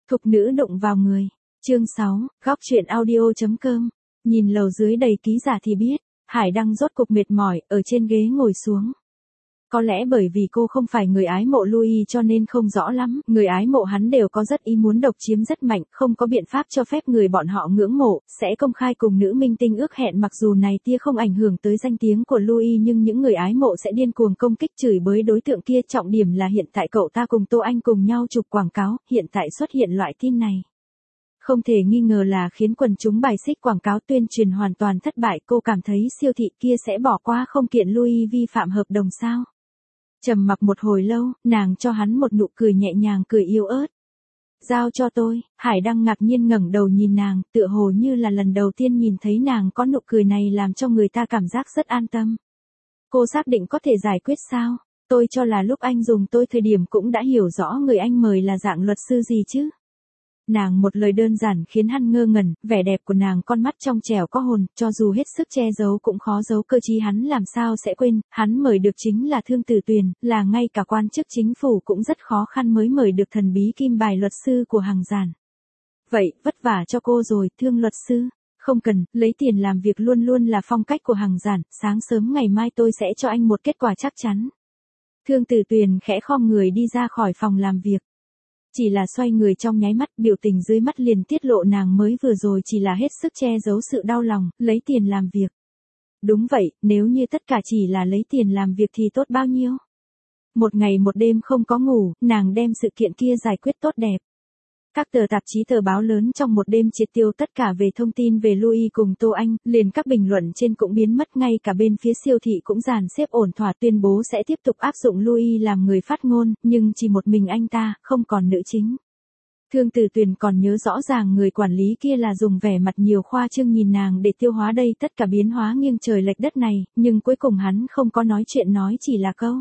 Thục nữ đụng vào người. Chương 6, góc truyện audio.com. Nhìn lầu dưới đầy ký giả thì biết, Hải Đăng rốt cục mệt mỏi, ở trên ghế ngồi xuống. Có lẽ bởi vì cô không phải người ái mộ Louis cho nên không rõ lắm, người ái mộ hắn đều có rất ý muốn độc chiếm rất mạnh, không có biện pháp cho phép người bọn họ ngưỡng mộ, sẽ công khai cùng nữ minh tinh ước hẹn mặc dù này tia không ảnh hưởng tới danh tiếng của Louis nhưng những người ái mộ sẽ điên cuồng công kích chửi bới đối tượng kia, trọng điểm là hiện tại cậu ta cùng Tô Anh cùng nhau chụp quảng cáo, hiện tại xuất hiện loại tin này. Không thể nghi ngờ là khiến quần chúng bài xích quảng cáo tuyên truyền hoàn toàn thất bại, cô cảm thấy siêu thị kia sẽ bỏ qua không kiện Louis vi phạm hợp đồng sao? Trầm mặc một hồi lâu, nàng cho hắn một nụ cười nhẹ nhàng, cười yếu ớt. Giao cho tôi. Hải Đăng ngạc nhiên ngẩng đầu nhìn nàng, tựa hồ như là lần đầu tiên nhìn thấy nàng có nụ cười này làm cho người ta cảm giác rất an tâm. Cô xác định có thể giải quyết sao? Tôi cho là lúc anh dùng tôi thời điểm cũng đã hiểu rõ người anh mời là dạng luật sư gì chứ. Nàng một lời đơn giản khiến hắn ngơ ngẩn, vẻ đẹp của nàng con mắt trong trẻo có hồn, cho dù hết sức che giấu cũng khó giấu cơ trí, hắn làm sao sẽ quên, hắn mời được chính là Thương Tử Tuyền, là ngay cả quan chức chính phủ cũng rất khó khăn mới mời được thần bí kim bài luật sư của Hằng Giản. Vậy, vất vả cho cô rồi, Thương luật sư. Không cần, lấy tiền làm việc luôn luôn là phong cách của Hằng Giản, sáng sớm ngày mai tôi sẽ cho anh một kết quả chắc chắn. Thương Tử Tuyền khẽ khom người đi ra khỏi phòng làm việc. Chỉ là xoay người trong nháy mắt, biểu tình dưới mắt liền tiết lộ nàng mới vừa rồi chỉ là hết sức che giấu sự đau lòng, lấy tiền làm việc. Đúng vậy, nếu như tất cả chỉ là lấy tiền làm việc thì tốt bao nhiêu. Một ngày một đêm không có ngủ, nàng đem sự kiện kia giải quyết tốt đẹp. Các tờ tạp chí tờ báo lớn trong một đêm triệt tiêu tất cả về thông tin về Louis cùng Tô Anh, liền các bình luận trên cũng biến mất, ngay cả bên phía siêu thị cũng dàn xếp ổn thỏa tuyên bố sẽ tiếp tục áp dụng Louis làm người phát ngôn, nhưng chỉ một mình anh ta, không còn nữ chính. Thương Tử Tuyền còn nhớ rõ ràng người quản lý kia là dùng vẻ mặt nhiều khoa trương nhìn nàng để tiêu hóa đây tất cả biến hóa nghiêng trời lệch đất này, nhưng cuối cùng hắn không có nói chuyện, nói chỉ là câu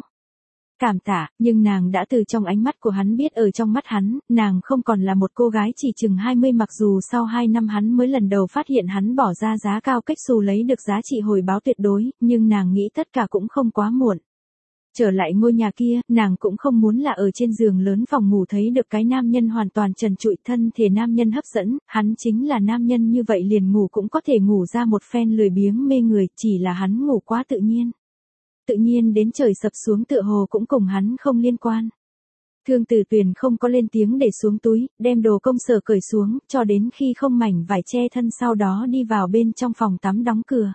cảm tạ, nhưng nàng đã từ trong ánh mắt của hắn biết ở trong mắt hắn, nàng không còn là một cô gái chỉ chừng 20, mặc dù sau 2 năm hắn mới lần đầu phát hiện hắn bỏ ra giá cao cách xù lấy được giá trị hồi báo tuyệt đối, nhưng nàng nghĩ tất cả cũng không quá muộn. Trở lại ngôi nhà kia, nàng cũng không muốn là ở trên giường lớn phòng ngủ thấy được cái nam nhân hoàn toàn trần trụi, thân thể nam nhân hấp dẫn, hắn chính là nam nhân như vậy liền ngủ cũng có thể ngủ ra một phen lười biếng mê người, chỉ là hắn ngủ quá tự nhiên. Tự nhiên đến trời sập xuống tựa hồ cũng cùng hắn không liên quan. Thương Tử Tuyền không có lên tiếng để xuống túi, đem đồ công sở cởi xuống, cho đến khi không mảnh vải che thân, sau đó đi vào bên trong phòng tắm đóng cửa.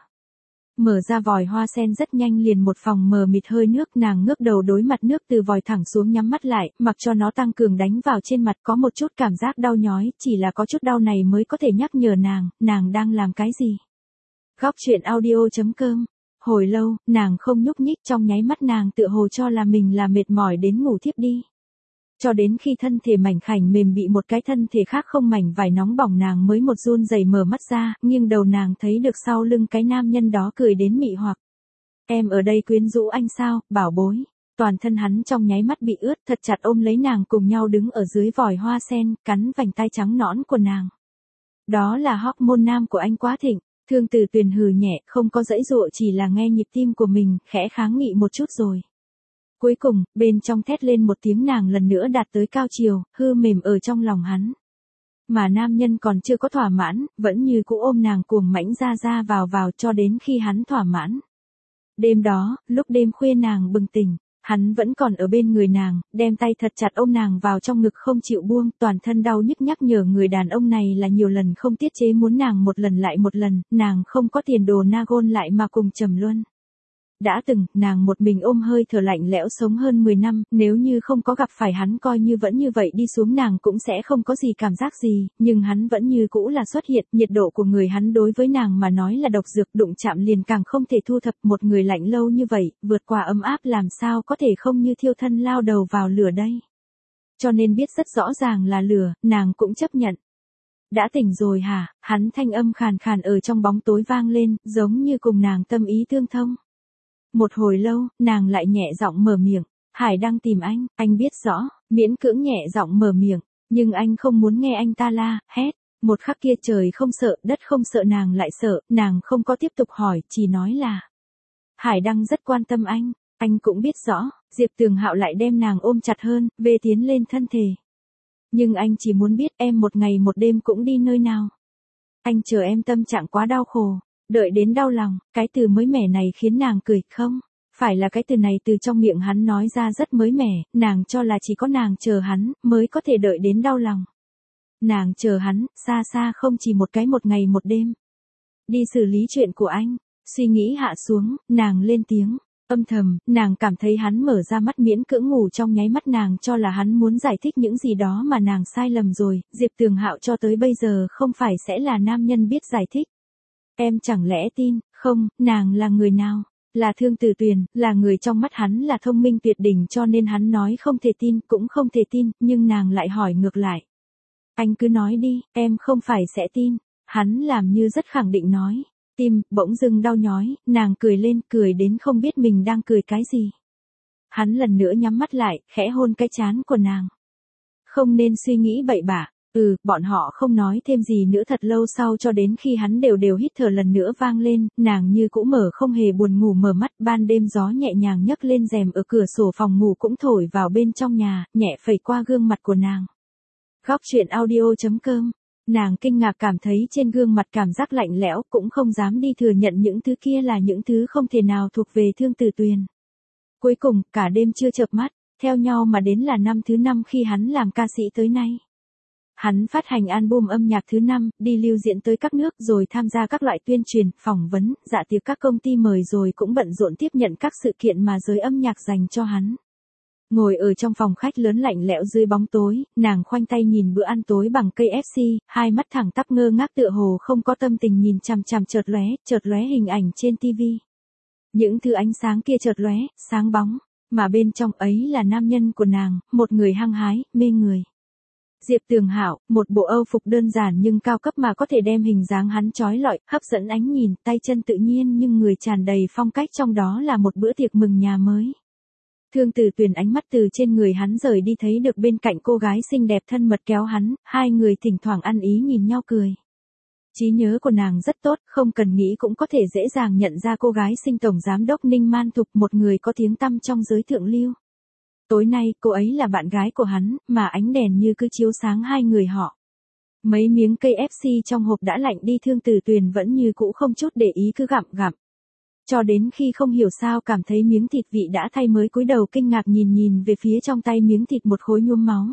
Mở ra vòi hoa sen rất nhanh liền một phòng mờ mịt hơi nước, nàng ngước đầu đối mặt nước từ vòi thẳng xuống, nhắm mắt lại, mặc cho nó tăng cường đánh vào trên mặt, có một chút cảm giác đau nhói, chỉ là có chút đau này mới có thể nhắc nhở nàng đang làm cái gì. Góc truyện audio.com. Hồi lâu, nàng không nhúc nhích, trong nháy mắt nàng tựa hồ cho là mình là mệt mỏi đến ngủ thiếp đi. Cho đến khi thân thể mảnh khảnh mềm bị một cái thân thể khác không mảnh vải nóng bỏng, nàng mới một run rẩy mở mắt ra, nghiêng đầu nàng thấy được sau lưng cái nam nhân đó cười đến mị hoặc. Em ở đây quyến rũ anh sao, bảo bối. Toàn thân hắn trong nháy mắt bị ướt, thật chặt ôm lấy nàng, cùng nhau đứng ở dưới vòi hoa sen, cắn vành tai trắng nõn của nàng. Đó là hormone nam của anh quá thịnh. Thương Tử Tuyền hừ nhẹ, không có giãy giụa, chỉ là nghe nhịp tim của mình, khẽ kháng nghị một chút rồi. Cuối cùng, bên trong thét lên một tiếng, nàng lần nữa đạt tới cao chiều, hư mềm ở trong lòng hắn. Mà nam nhân còn chưa có thỏa mãn, vẫn như cũ ôm nàng cuồng mãnh ra vào cho đến khi hắn thỏa mãn. Đêm đó, lúc đêm khuya nàng bừng tỉnh, hắn vẫn còn ở bên người nàng, đem tay thật chặt ôm nàng vào trong ngực không chịu buông, toàn thân đau nhức nhắc nhở người đàn ông này là nhiều lần không tiết chế muốn nàng một lần lại một lần, nàng không có tiền đồ Nagon lại mà cùng Trầm Luân. Đã từng, nàng một mình ôm hơi thở lạnh lẽo sống hơn 10 năm, nếu như không có gặp phải hắn coi như vẫn như vậy đi xuống nàng cũng sẽ không có gì cảm giác gì, nhưng hắn vẫn như cũ là xuất hiện, nhiệt độ của người hắn đối với nàng mà nói là độc dược, đụng chạm liền càng không thể thu thập, một người lạnh lâu như vậy, vượt qua ấm áp làm sao có thể không như thiêu thân lao đầu vào lửa đây. Cho nên biết rất rõ ràng là lửa, nàng cũng chấp nhận. Đã tỉnh rồi hả? Hắn thanh âm khàn khàn ở trong bóng tối vang lên, giống như cùng nàng tâm ý tương thông. Một hồi lâu, nàng lại nhẹ giọng mở miệng, Hải Đăng tìm anh biết rõ, miễn cưỡng nhẹ giọng mở miệng, nhưng anh không muốn nghe anh ta la, hét. Một khắc kia trời không sợ, đất không sợ, nàng lại sợ, nàng không có tiếp tục hỏi, chỉ nói là Hải Đăng rất quan tâm anh cũng biết rõ. Diệp Tường Hạo lại đem nàng ôm chặt hơn, về tiến lên thân thể. Nhưng anh chỉ muốn biết em một ngày một đêm cũng đi nơi nào. Anh chờ em tâm trạng quá đau khổ, đợi đến đau lòng, cái từ mới mẻ này khiến nàng cười, không. Phải là cái từ này từ trong miệng hắn nói ra rất mới mẻ, nàng cho là chỉ có nàng chờ hắn, mới có thể đợi đến đau lòng. Nàng chờ hắn, xa xa không chỉ một ngày một đêm. Đi xử lý chuyện của anh, suy nghĩ hạ xuống, nàng lên tiếng. Âm thầm, nàng cảm thấy hắn mở ra mắt miễn cưỡng ngủ trong nháy mắt nàng cho là hắn muốn giải thích những gì đó mà nàng sai lầm rồi, Diệp Tường Hạo cho tới bây giờ không phải sẽ là nam nhân biết giải thích. Em chẳng lẽ tin, không, nàng là người nào? Là Thương Tử Tuyền, là người trong mắt hắn là thông minh tuyệt đỉnh cho nên hắn nói không thể tin, cũng không thể tin, nhưng nàng lại hỏi ngược lại. Anh cứ nói đi, em không phải sẽ tin. Hắn làm như rất khẳng định nói. Tim, bỗng dưng đau nhói, nàng cười lên, cười đến không biết mình đang cười cái gì. Hắn lần nữa nhắm mắt lại, khẽ hôn cái trán của nàng. Không nên suy nghĩ bậy bạ. Bọn họ không nói thêm gì nữa thật lâu sau cho đến khi hắn đều hít thở lần nữa vang lên, nàng như cũ mở không hề buồn ngủ mở mắt, ban đêm gió nhẹ nhàng nhấc lên rèm ở cửa sổ phòng ngủ cũng thổi vào bên trong nhà, nhẹ phẩy qua gương mặt của nàng. Góc truyện audio.com. Nàng kinh ngạc cảm thấy trên gương mặt cảm giác lạnh lẽo, cũng không dám đi thừa nhận những thứ kia là những thứ không thể nào thuộc về Thương Tử Tuyền. Cuối cùng, cả đêm chưa chợp mắt, theo nhau mà đến là năm thứ 5 khi hắn làm ca sĩ tới nay. Hắn phát hành album âm nhạc thứ 5, đi lưu diễn tới các nước rồi tham gia các loại tuyên truyền, phỏng vấn, dạ tiệc các công ty mời rồi cũng bận rộn tiếp nhận các sự kiện mà giới âm nhạc dành cho hắn. Ngồi ở trong phòng khách lớn lạnh lẽo dưới bóng tối, nàng khoanh tay nhìn bữa ăn tối bằng cây KFC, hai mắt thẳng tắp ngơ ngác tựa hồ không có tâm tình nhìn chằm chằm chợt lóe hình ảnh trên tivi. Những thứ ánh sáng kia chợt lóe, sáng bóng, mà bên trong ấy là nam nhân của nàng, một người hăng hái, mê người. Diệp Tường Hạo, một bộ âu phục đơn giản nhưng cao cấp mà có thể đem hình dáng hắn chói lọi, hấp dẫn ánh nhìn, tay chân tự nhiên nhưng người tràn đầy phong cách trong đó là một bữa tiệc mừng nhà mới. Thương Tử Tuyền ánh mắt từ trên người hắn rời đi thấy được bên cạnh cô gái xinh đẹp thân mật kéo hắn, hai người thỉnh thoảng ăn ý nhìn nhau cười. Trí nhớ của nàng rất tốt, không cần nghĩ cũng có thể dễ dàng nhận ra cô gái xinh tổng giám đốc Ninh Man Thục, một người có tiếng tăm trong giới thượng lưu. Tối nay, cô ấy là bạn gái của hắn, mà ánh đèn như cứ chiếu sáng hai người họ. Mấy miếng cây KFC trong hộp đã lạnh đi, Thương Tử Tuyền vẫn như cũ không chút để ý cứ gặm. Cho đến khi không hiểu sao cảm thấy miếng thịt vị đã thay mới cúi đầu kinh ngạc nhìn về phía trong tay miếng thịt một khối nhuốm máu.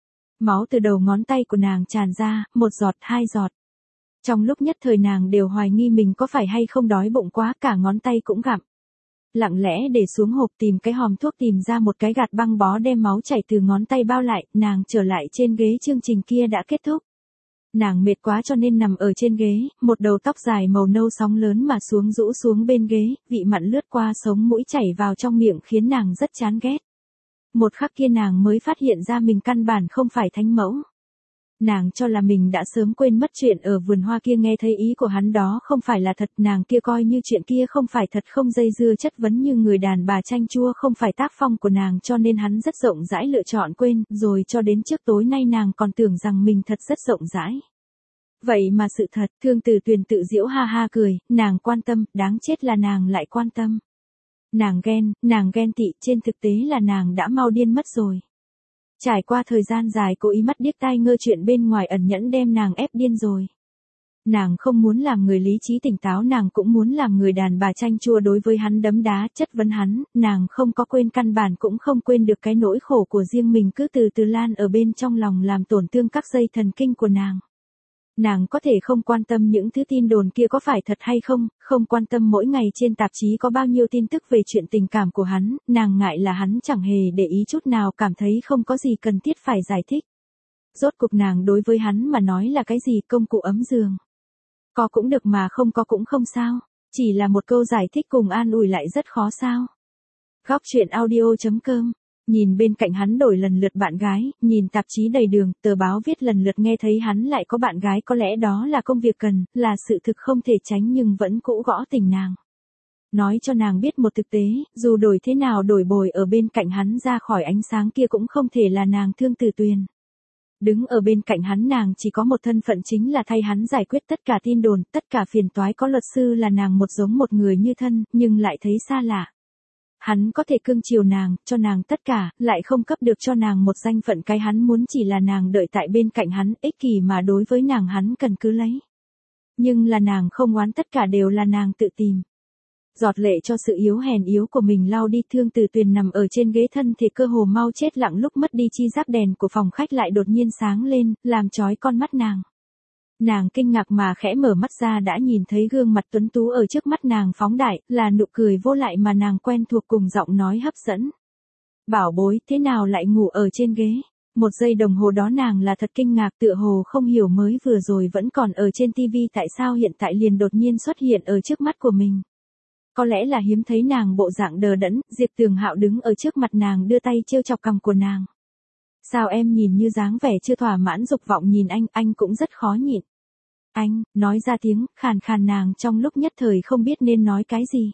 Máu từ đầu ngón tay của nàng tràn ra, một giọt, hai giọt. Trong lúc nhất thời nàng đều hoài nghi mình có phải hay không đói bụng quá, cả ngón tay cũng gặm. Lặng lẽ để xuống hộp tìm cái hòm thuốc tìm ra một cái gạt băng bó đem máu chảy từ ngón tay bao lại, nàng trở lại trên ghế chương trình kia đã kết thúc. Nàng mệt quá cho nên nằm ở trên ghế, một đầu tóc dài màu nâu sóng lớn mà rũ xuống bên ghế, vị mặn lướt qua sống mũi chảy vào trong miệng khiến nàng rất chán ghét. Một khắc kia nàng mới phát hiện ra mình căn bản không phải thánh mẫu. Nàng cho là mình đã sớm quên mất chuyện ở vườn hoa kia, nghe thấy ý của hắn đó không phải là thật, nàng kia coi như chuyện kia không phải thật, không dây dưa chất vấn như người đàn bà chanh chua không phải tác phong của nàng cho nên hắn rất rộng rãi lựa chọn quên, rồi cho đến trước tối nay nàng còn tưởng rằng mình thật rất rộng rãi. Vậy mà sự thật, Thương Tử Tuyền tự giễu ha ha cười, nàng quan tâm, đáng chết là nàng lại quan tâm. Nàng ghen tị, trên thực tế là nàng đã mau điên mất rồi. Trải qua thời gian dài cố ý mắt điếc tai ngơ, chuyện bên ngoài ẩn nhẫn đem nàng ép điên rồi. Nàng không muốn làm người lý trí tỉnh táo, nàng cũng muốn làm người đàn bà chanh chua đối với hắn đấm đá, chất vấn hắn, nàng không có quên, căn bản cũng không quên được cái nỗi khổ của riêng mình cứ từ từ lan ở bên trong lòng làm tổn thương các dây thần kinh của nàng. Nàng có thể không quan tâm những thứ tin đồn kia có phải thật hay không, không quan tâm mỗi ngày trên tạp chí có bao nhiêu tin tức về chuyện tình cảm của hắn, nàng ngại là hắn chẳng hề để ý chút nào, cảm thấy không có gì cần thiết phải giải thích. Rốt cuộc nàng đối với hắn mà nói là cái gì, công cụ ấm giường. Có cũng được mà không có cũng không sao, chỉ là một câu giải thích cùng an ủi lại rất khó sao. Góc truyện audio.com. Nhìn bên cạnh hắn đổi lần lượt bạn gái, nhìn tạp chí đầy đường, tờ báo viết lần lượt, nghe thấy hắn lại có bạn gái, có lẽ đó là công việc cần, là sự thực không thể tránh nhưng vẫn cũ gõ tình nàng. Nói cho nàng biết một thực tế, dù đổi thế nào đổi bồi ở bên cạnh hắn ra khỏi ánh sáng kia cũng không thể là nàng Thương Tử Tuyền. Đứng ở bên cạnh hắn nàng chỉ có một thân phận, chính là thay hắn giải quyết tất cả tin đồn, tất cả phiền toái, có luật sư là nàng giống một người như thân, nhưng lại thấy xa lạ. hắn có thể cưng chiều nàng, cho nàng tất cả, lại không cấp được cho nàng một danh phận, cái hắn muốn chỉ là nàng đợi tại bên cạnh hắn, ích kỷ mà đối với nàng hắn cần cứ lấy. Nhưng là nàng không oán, tất cả đều là nàng tự tìm. Giọt lệ cho sự yếu hèn yếu của mình lau đi, Thương Tử Tuyền nằm ở trên ghế, thân thể cơ hồ mau chết lặng, lúc mất đi chi giác đèn của phòng khách lại đột nhiên sáng lên, làm chói con mắt nàng. Nàng kinh ngạc mà khẽ mở mắt ra, đã nhìn thấy gương mặt tuấn tú ở trước mắt nàng phóng đại, là nụ cười vô lại mà nàng quen thuộc cùng giọng nói hấp dẫn. Bảo bối, thế nào lại ngủ ở trên ghế? Một giây đồng hồ đó nàng là thật kinh ngạc, tựa hồ không hiểu mới vừa rồi vẫn còn ở trên tivi, tại sao hiện tại liền đột nhiên xuất hiện ở trước mắt của mình. Có lẽ là hiếm thấy nàng bộ dạng đờ đẫn, Diệp Tường Hạo đứng ở trước mặt nàng đưa tay trêu chọc cằm của nàng. Sao em nhìn như dáng vẻ chưa thỏa mãn, dục vọng nhìn anh cũng rất khó nhịn. Anh, nói ra tiếng, khàn khàn, nàng trong lúc nhất thời không biết nên nói cái gì.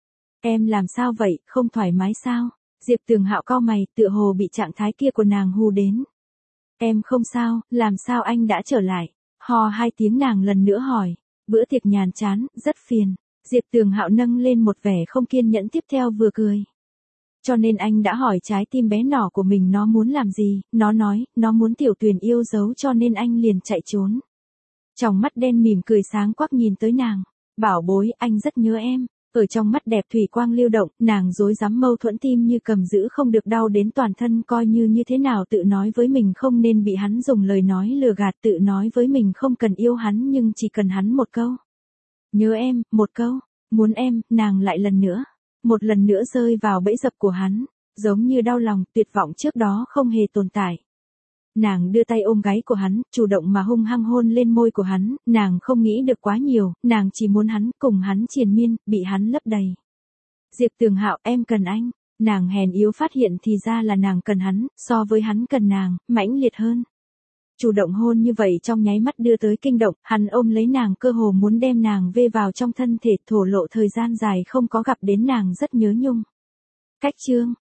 Em làm sao vậy, không thoải mái sao? Diệp Tường Hạo cau mày, tựa hồ bị trạng thái kia của nàng hù đến. Em không sao, làm sao anh đã trở lại? Hò hai tiếng, nàng lần nữa hỏi. Bữa tiệc nhàn chán, rất phiền. Diệp Tường Hạo nâng lên một vẻ không kiên nhẫn, tiếp theo vừa cười. Cho nên anh đã hỏi trái tim bé nhỏ của mình nó muốn làm gì, nó nói, nó muốn Tiểu Tuyền yêu dấu, cho nên anh liền chạy trốn. Trong mắt đen mỉm cười sáng quắc nhìn tới nàng. Bảo bối, anh rất nhớ em. Ở trong mắt đẹp thủy quang lưu động, nàng rối rắm mâu thuẫn, tim như cầm giữ không được, đau đến toàn thân, coi như thế nào tự nói với mình không nên bị hắn dùng lời nói lừa gạt, tự nói với mình không cần yêu hắn nhưng chỉ cần hắn một câu. Nhớ em, một câu, muốn em, nàng lại một lần nữa rơi vào bẫy dập của hắn, giống như đau lòng, tuyệt vọng trước đó không hề tồn tại. Nàng đưa tay ôm gáy của hắn, chủ động mà hung hăng hôn lên môi của hắn, nàng không nghĩ được quá nhiều, nàng chỉ muốn hắn, cùng hắn triền miên, bị hắn lấp đầy. Diệp Tường Hạo, em cần anh. Nàng hèn yếu phát hiện thì ra là nàng cần hắn, so với hắn cần nàng, mãnh liệt hơn. Chủ động hôn như vậy trong nháy mắt đưa tới kinh động, hắn ôm lấy nàng, cơ hồ muốn đem nàng vê vào trong thân thể, thổ lộ thời gian dài không có gặp đến nàng rất nhớ nhung. Cách chương